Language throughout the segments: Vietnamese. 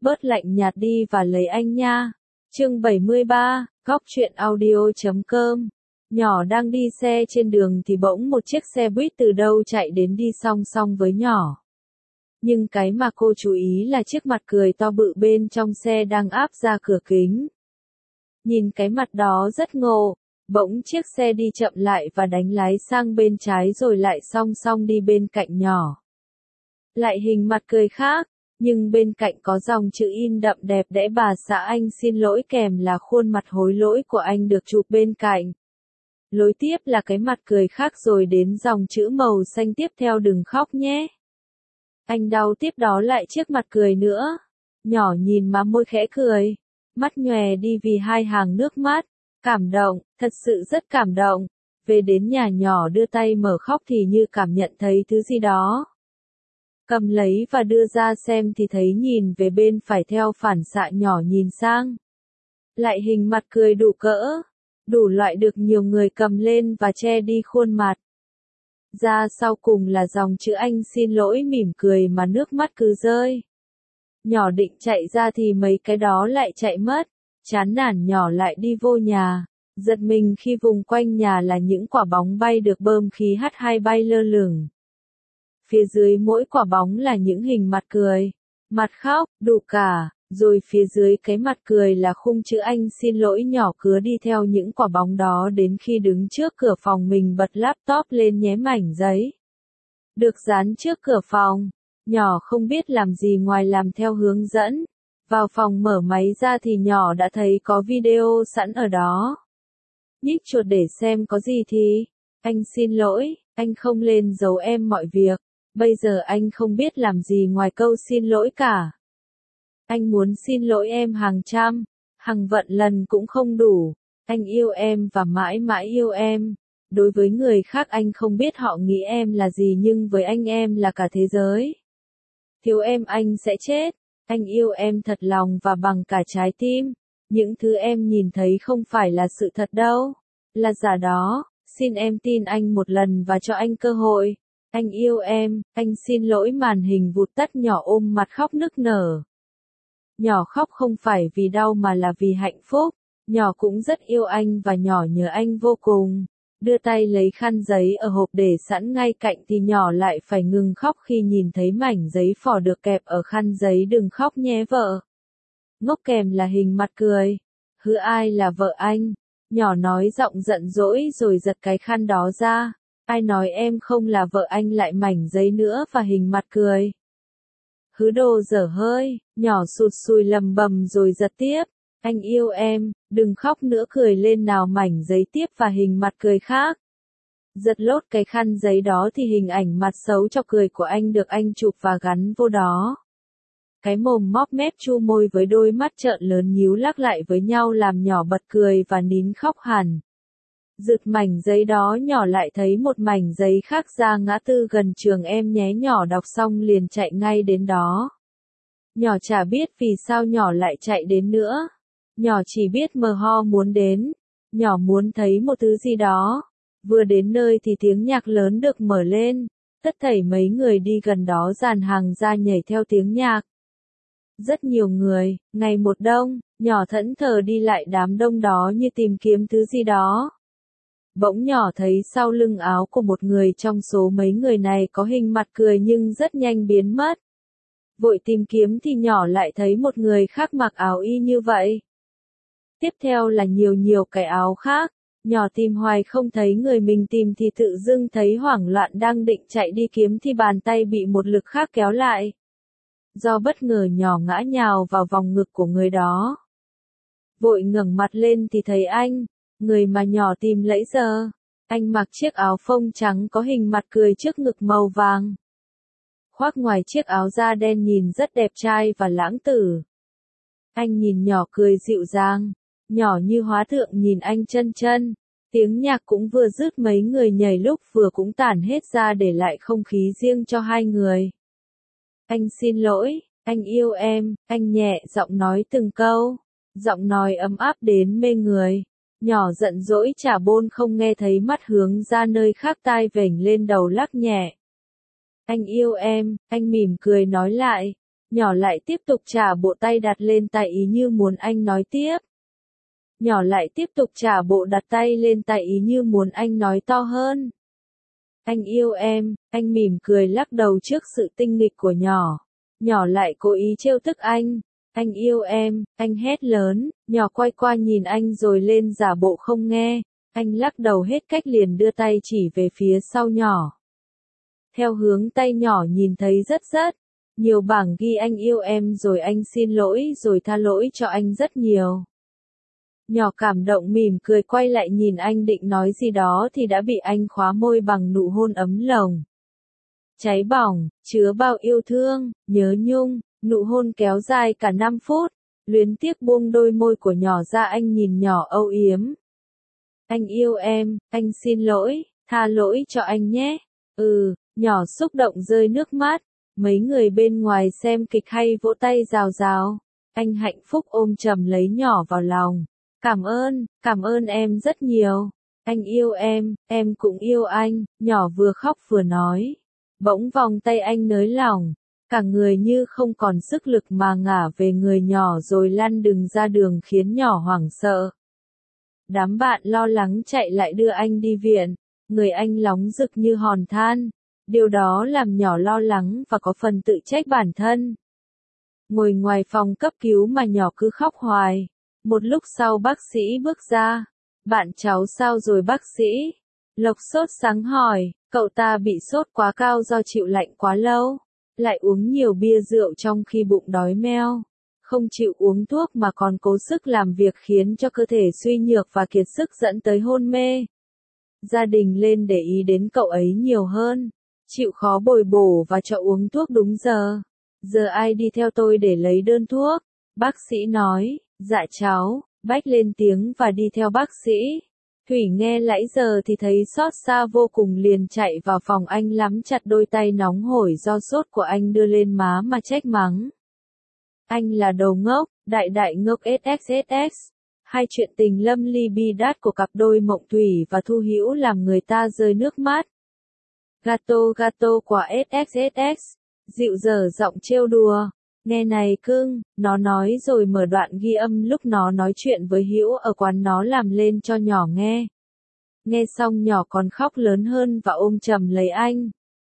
bớt lạnh nhạt đi và lấy anh nha. Chương 73, Góc truyện audio.com. Nhỏ đang đi xe trên đường thì bỗng một chiếc xe buýt từ đâu chạy đến đi song song với nhỏ. Nhưng cái mà cô chú ý là chiếc mặt cười to bự bên trong xe đang áp ra cửa kính. Nhìn cái mặt đó rất ngộ, bỗng chiếc xe đi chậm lại và đánh lái sang bên trái rồi lại song song đi bên cạnh nhỏ. Lại hình mặt cười khác, nhưng bên cạnh có dòng chữ in đậm đẹp đẽ bà xã anh xin lỗi kèm là khuôn mặt hối lỗi của anh được chụp bên cạnh. Lối tiếp là cái mặt cười khác rồi đến dòng chữ màu xanh tiếp theo đừng khóc nhé. Anh đau tiếp đó lại chiếc mặt cười nữa. Nhỏ nhìn má môi khẽ cười. Mắt nhòe đi vì hai hàng nước mắt. Cảm động, thật sự rất cảm động. Về đến nhà nhỏ đưa tay mở khóc thì như cảm nhận thấy thứ gì đó. Cầm lấy và đưa ra xem thì thấy nhìn về bên phải theo phản xạ nhỏ nhìn sang. Lại hình mặt cười đủ cỡ. Đủ loại được nhiều người cầm lên và che đi khuôn mặt. Ra sau cùng là dòng chữ anh xin lỗi mỉm cười mà nước mắt cứ rơi. Nhỏ định chạy ra thì mấy cái đó lại chạy mất. Chán nản nhỏ lại đi vô nhà. Giật mình khi vùng quanh nhà là những quả bóng bay được bơm khí H2 bay lơ lửng. Phía dưới mỗi quả bóng là những hình mặt cười, mặt khóc, đủ cả. Rồi phía dưới cái mặt cười là khung chữ anh xin lỗi nhỏ cứ đi theo những quả bóng đó đến khi đứng trước cửa phòng mình bật laptop lên nhé mảnh giấy. Được dán trước cửa phòng, nhỏ không biết làm gì ngoài làm theo hướng dẫn. Vào phòng mở máy ra thì nhỏ đã thấy có video sẵn ở đó. Nhích chuột để xem có gì thì, anh xin lỗi, anh không lên giấu em mọi việc. Bây giờ anh không biết làm gì ngoài câu xin lỗi cả. Anh muốn xin lỗi em hàng trăm, hàng vạn lần cũng không đủ. Anh yêu em và mãi mãi yêu em. Đối với người khác anh không biết họ nghĩ em là gì nhưng với anh em là cả thế giới. Thiếu em anh sẽ chết. Anh yêu em thật lòng và bằng cả trái tim. Những thứ em nhìn thấy không phải là sự thật đâu. Là giả đó. Xin em tin anh một lần và cho anh cơ hội. Anh yêu em, anh xin lỗi màn hình vụt tắt nhỏ ôm mặt khóc nức nở. Nhỏ khóc không phải vì đau mà là vì hạnh phúc. Nhỏ cũng rất yêu anh và nhỏ nhớ anh vô cùng. Đưa tay lấy khăn giấy ở hộp để sẵn ngay cạnh thì nhỏ lại phải ngừng khóc khi nhìn thấy mảnh giấy phỏ được kẹp ở khăn giấy đừng khóc nhé vợ. Ngốc kèm là hình mặt cười. Hứ ai là vợ anh? Nhỏ nói giọng giận dỗi rồi giật cái khăn đó ra. Ai nói em không là vợ anh lại mảnh giấy nữa và hình mặt cười. Hứ đồ dở hơi, nhỏ sụt sùi lầm bầm rồi giật tiếp. Anh yêu em, đừng khóc nữa cười lên nào mảnh giấy tiếp và hình mặt cười khác. Giật lốt cái khăn giấy đó thì hình ảnh mặt xấu chọc cười của anh được anh chụp và gắn vô đó. Cái mồm móp mép chu môi với đôi mắt trợn lớn nhíu lắc lại với nhau làm nhỏ bật cười và nín khóc hẳn. Giựt mảnh giấy đó nhỏ lại thấy một mảnh giấy khác ra ngã tư gần trường em nhé nhỏ đọc xong liền chạy ngay đến đó. Nhỏ chả biết vì sao nhỏ lại chạy đến nữa. Nhỏ chỉ biết mờ ho muốn đến. Nhỏ muốn thấy một thứ gì đó. Vừa đến nơi thì tiếng nhạc lớn được mở lên. Tất thảy mấy người đi gần đó dàn hàng ra nhảy theo tiếng nhạc. Rất nhiều người, ngày một đông, nhỏ thẫn thờ đi lại đám đông đó như tìm kiếm thứ gì đó. Bỗng nhỏ thấy sau lưng áo của một người trong số mấy người này có hình mặt cười nhưng rất nhanh biến mất. Vội tìm kiếm thì nhỏ lại thấy một người khác mặc áo y như vậy. Tiếp theo là nhiều cái áo khác. Nhỏ tìm hoài không thấy người mình tìm thì tự dưng thấy hoảng loạn đang định chạy đi kiếm thì bàn tay bị một lực khác kéo lại. Do bất ngờ nhỏ ngã nhào vào vòng ngực của người đó. Vội ngẩng mặt lên thì thấy anh, người mà nhỏ tìm nãy giờ. Anh mặc chiếc áo phông trắng có hình mặt cười trước ngực màu vàng. Khoác ngoài chiếc áo da đen nhìn rất đẹp trai và lãng tử. Anh nhìn nhỏ cười dịu dàng. Nhỏ như hóa thượng nhìn anh chân chân. Tiếng nhạc cũng vừa dứt mấy người nhảy lúc vừa cũng tản hết ra để lại không khí riêng cho hai người. Anh xin lỗi, anh yêu em, anh nhẹ giọng nói từng câu. Giọng nói ấm áp đến mê người. Nhỏ giận dỗi chả bôn không nghe thấy mắt hướng ra nơi khác tai vểnh lên đầu lắc nhẹ. Anh yêu em, anh mỉm cười nói lại. Nhỏ lại tiếp tục trả bộ tay đặt lên tay ý như muốn anh nói tiếp. Nhỏ lại tiếp tục trả bộ đặt tay lên tay ý như muốn anh nói to hơn. Anh yêu em, anh mỉm cười lắc đầu trước sự tinh nghịch của nhỏ. Nhỏ lại cố ý trêu tức anh yêu em, anh hét lớn, nhỏ quay qua nhìn anh rồi lên giả bộ không nghe. Anh lắc đầu hết cách liền đưa tay chỉ về phía sau nhỏ. Theo hướng tay nhỏ nhìn thấy rất nhiều bảng ghi anh yêu em rồi anh xin lỗi rồi tha lỗi cho anh rất nhiều. Nhỏ cảm động mỉm cười quay lại nhìn anh định nói gì đó thì đã bị anh khóa môi bằng nụ hôn ấm lòng. Cháy bỏng, chứa bao yêu thương, nhớ nhung, nụ hôn kéo dài cả 5 phút. Luyến tiếc buông đôi môi của nhỏ ra anh nhìn nhỏ âu yếm. Anh yêu em, anh xin lỗi, tha lỗi cho anh nhé. Nhỏ xúc động rơi nước mắt. Mấy người bên ngoài xem kịch hay vỗ tay rào rào. Anh hạnh phúc ôm chầm lấy nhỏ vào lòng. Cảm ơn em rất nhiều. Anh yêu em cũng yêu anh, nhỏ vừa khóc vừa nói. Bỗng vòng tay anh nới lỏng, cả người như không còn sức lực mà ngả về người nhỏ rồi lăn đùng ra đường khiến nhỏ hoảng sợ. Đám bạn lo lắng chạy lại đưa anh đi viện, người anh nóng rực như hòn than. Điều đó làm nhỏ lo lắng và có phần tự trách bản thân. Ngồi ngoài phòng cấp cứu mà nhỏ cứ khóc hoài. Một lúc sau bác sĩ bước ra. Bạn cháu sao rồi bác sĩ? Lộc sốt sắng hỏi, cậu ta bị sốt quá cao do chịu lạnh quá lâu. Lại uống nhiều bia rượu trong khi bụng đói meo. Không chịu uống thuốc mà còn cố sức làm việc khiến cho cơ thể suy nhược và kiệt sức dẫn tới hôn mê. Gia đình lên để ý đến cậu ấy nhiều hơn. Chịu khó bồi bổ và cho uống thuốc đúng giờ. Giờ ai đi theo tôi để lấy đơn thuốc? Bác sĩ nói, dạ cháu, Bách lên tiếng và đi theo bác sĩ. Thủy nghe nãy giờ thì thấy xót xa vô cùng liền chạy vào phòng anh nắm chặt đôi tay nóng hổi do sốt của anh đưa lên má mà trách mắng. Anh là đồ ngốc, đại ngốc SXSX. Hai chuyện tình lâm ly bi đát của cặp đôi Mộng Thủy và Thu Hữu làm người ta rơi nước mắt. Gato của SXSX. Dịu dở giọng trêu đùa. Nghe này cưng, nó nói rồi mở đoạn ghi âm lúc nó nói chuyện với Hữu ở quán nó làm lên cho nhỏ nghe. Nghe xong nhỏ còn khóc lớn hơn và ôm chầm lấy anh.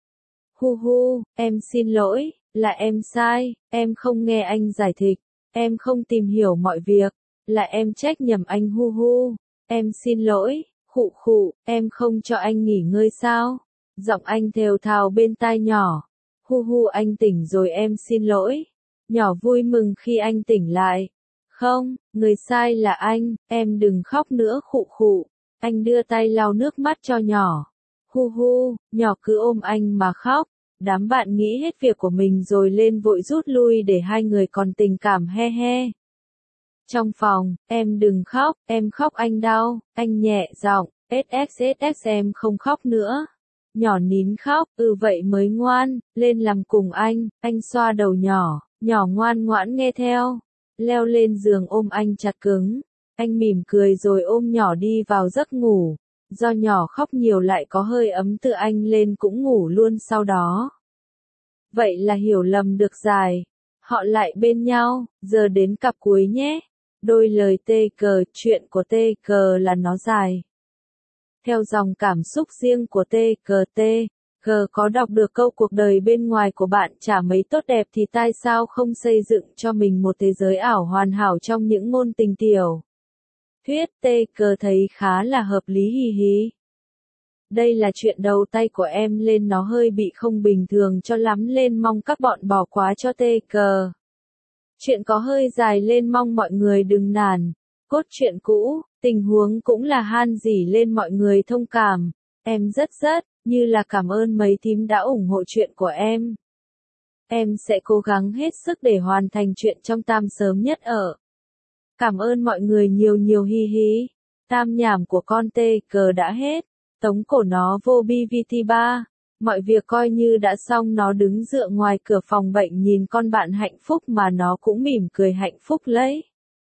Hu, em xin lỗi, là em sai, em không nghe anh giải thích, em không tìm hiểu mọi việc, là em trách nhầm anh hu, em xin lỗi, khụ, em không cho anh nghỉ ngơi sao? Giọng anh thều thào bên tai nhỏ. Hu anh tỉnh rồi em xin lỗi. Nhỏ vui mừng khi anh tỉnh lại. Không, người sai là anh, em đừng khóc nữa khụ. Anh đưa tay lau nước mắt cho nhỏ. Hu, nhỏ cứ ôm anh mà khóc. Đám bạn nghĩ hết việc của mình rồi lên vội rút lui để hai người còn tình cảm he. Trong phòng, em đừng khóc, em khóc anh đau, anh nhẹ giọng, SXSX em không khóc nữa. Nhỏ nín khóc, vậy mới ngoan, lên làm cùng anh xoa đầu nhỏ ngoan ngoãn nghe theo. Leo lên giường ôm anh chặt cứng. Anh mỉm cười rồi ôm nhỏ đi vào giấc ngủ. Do nhỏ khóc nhiều lại có hơi ấm từ anh lên cũng ngủ luôn sau đó. Vậy là hiểu lầm được giải. Họ lại bên nhau, giờ đến cặp cuối nhé. Đôi lời tê cờ, chuyện của tê cờ là nó dài. Theo dòng cảm xúc riêng của TKT, có đọc được câu cuộc đời bên ngoài của bạn chả mấy tốt đẹp thì tại sao không xây dựng cho mình một thế giới ảo hoàn hảo trong những ngôn tình tiểu. Thuyết TK thấy khá là hợp lý hí. Đây là chuyện đầu tay của em lên nó hơi bị không bình thường cho lắm lên mong các bọn bỏ qua cho TK. Chuyện có hơi dài lên mong mọi người đừng nản. Cốt truyện cũ, tình huống cũng là han dỉ lên mọi người thông cảm. Em rất như là cảm ơn mấy thím đã ủng hộ chuyện của em. Em sẽ cố gắng hết sức để hoàn thành chuyện trong tam sớm nhất ở. Cảm ơn mọi người nhiều hí. Tam nhảm của con TK đã hết. Tống cổ nó vô BVT3. Mọi việc coi như đã xong nó đứng dựa ngoài cửa phòng bệnh nhìn con bạn hạnh phúc mà nó cũng mỉm cười hạnh phúc lấy.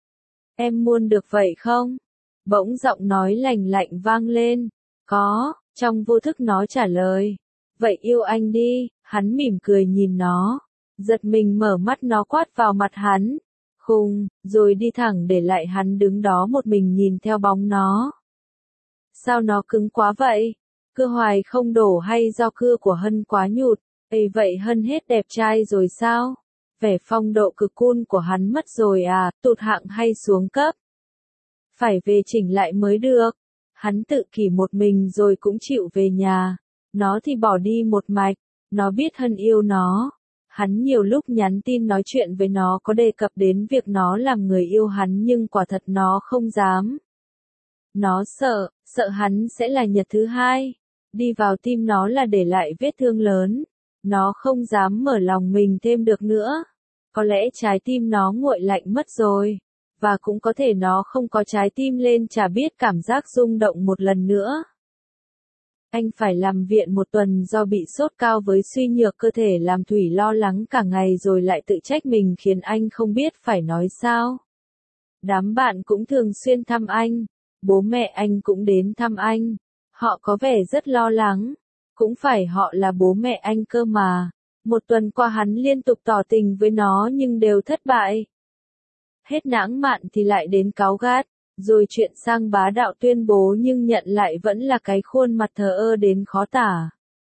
Em muốn được vậy không? Bỗng giọng nói lành lạnh vang lên. Có, trong vô thức nó trả lời. Vậy yêu anh đi, hắn mỉm cười nhìn nó. Giật mình mở mắt nó quát vào mặt hắn. Khùng, rồi đi thẳng để lại hắn đứng đó một mình nhìn theo bóng nó. Sao nó cứng quá vậy? Cưa hoài không đổ hay do cưa của Hân quá nhụt? Ây vậy Hân hết đẹp trai rồi sao? Vẻ phong độ cực cool của hắn mất rồi à, tụt hạng hay xuống cấp? Phải về chỉnh lại mới được. Hắn tự kỷ một mình rồi cũng chịu về nhà. Nó thì bỏ đi một mạch. Nó biết Hân yêu nó. Hắn nhiều lúc nhắn tin nói chuyện với nó có đề cập đến việc nó làm người yêu hắn nhưng quả thật nó không dám. Nó sợ hắn sẽ là nhật thứ hai. Đi vào tim nó là để lại vết thương lớn. Nó không dám mở lòng mình thêm được nữa. Có lẽ trái tim nó nguội lạnh mất rồi. Và cũng có thể nó không có trái tim lên chả biết cảm giác rung động một lần nữa. Anh phải làm viện một tuần do bị sốt cao với suy nhược cơ thể làm Thủy lo lắng cả ngày rồi lại tự trách mình khiến anh không biết phải nói sao. Đám bạn cũng thường xuyên thăm anh. Bố mẹ anh cũng đến thăm anh. Họ có vẻ rất lo lắng. Cũng phải họ là bố mẹ anh cơ mà. Một tuần qua hắn liên tục tỏ tình với nó nhưng đều thất bại. Hết lãng mạn thì lại đến cáu gắt, rồi chuyện sang bá đạo tuyên bố nhưng nhận lại vẫn là cái khuôn mặt thờ ơ đến khó tả.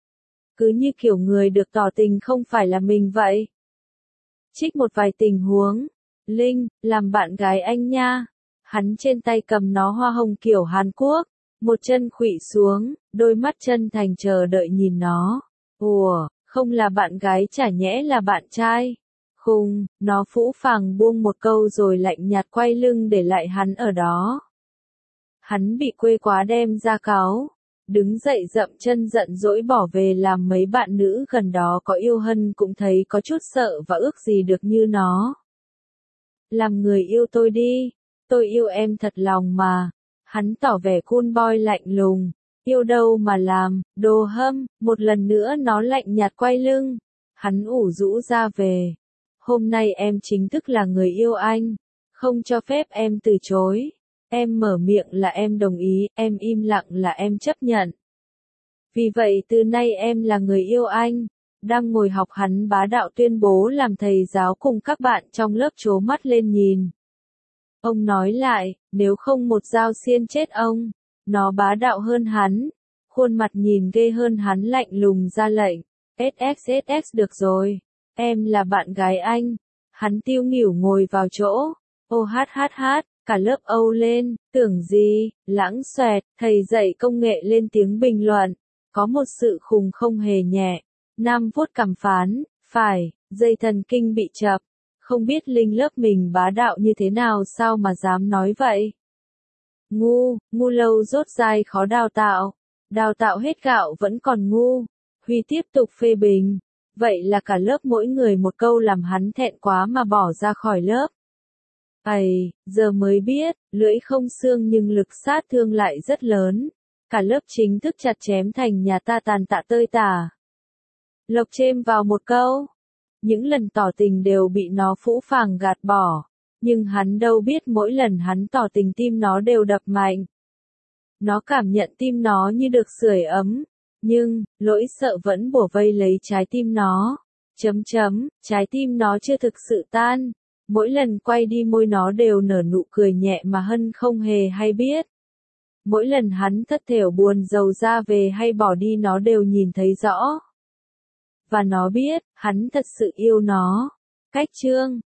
Cứ như kiểu người được tỏ tình không phải là mình vậy. Trích một vài tình huống. Linh, làm bạn gái anh nha. Hắn trên tay cầm nó hoa hồng kiểu Hàn Quốc. Một chân khuỵu xuống, đôi mắt chân thành chờ đợi nhìn nó. Ủa, không là bạn gái chả nhẽ là bạn trai. Khùng, nó phũ phàng buông một câu rồi lạnh nhạt quay lưng để lại hắn ở đó. Hắn bị quê quá đem ra cáu. Đứng dậy dậm chân giận dỗi bỏ về làm mấy bạn nữ gần đó có yêu Hân cũng thấy có chút sợ và ước gì được như nó. Làm người yêu tôi đi, tôi yêu em thật lòng mà. Hắn tỏ vẻ cool boy lạnh lùng. Yêu đâu mà làm, đồ hâm, một lần nữa nó lạnh nhạt quay lưng. Hắn ủ rũ ra về. Hôm nay em chính thức là người yêu anh. Không cho phép em từ chối. Em mở miệng là em đồng ý, em im lặng là em chấp nhận. Vì vậy từ nay em là người yêu anh. Đang ngồi học hắn bá đạo tuyên bố làm thầy giáo cùng các bạn trong lớp trố mắt lên nhìn. Ông nói lại, nếu không một dao xiên chết ông. Nó bá đạo hơn hắn. Khuôn mặt nhìn ghê hơn hắn lạnh lùng ra lệnh. SXSX được rồi. Em là bạn gái anh. Hắn tiêu nghỉu ngồi vào chỗ. Ô hát hát hát, cả lớp âu lên, tưởng gì, lãng xoẹt, thầy dạy công nghệ lên tiếng bình luận. Có một sự khùng không hề nhẹ. Nam vuốt cằm phán, phải, dây thần kinh bị chập. Không biết Linh lớp mình bá đạo như thế nào sao mà dám nói vậy. Ngu lâu rốt dai khó đào tạo. Đào tạo hết gạo vẫn còn ngu. Huy tiếp tục phê bình. Vậy là cả lớp mỗi người một câu làm hắn thẹn quá mà bỏ ra khỏi lớp. Ây, giờ mới biết, lưỡi không xương nhưng lực sát thương lại rất lớn. Cả lớp chính thức chặt chém thành nhà ta tàn tạ tơi tả. Lộc chêm vào một câu. Những lần tỏ tình đều bị nó phũ phàng gạt bỏ. Nhưng hắn đâu biết mỗi lần hắn tỏ tình tim nó đều đập mạnh. Nó cảm nhận tim nó như được sưởi ấm. Nhưng, nỗi sợ vẫn bủa vây lấy trái tim nó. Trái tim nó chưa thực sự tan. Mỗi lần quay đi môi nó đều nở nụ cười nhẹ mà Hân không hề hay biết. Mỗi lần hắn thất thểu buồn rầu ra về hay bỏ đi nó đều nhìn thấy rõ. Và nó biết, hắn thật sự yêu nó. Cách chương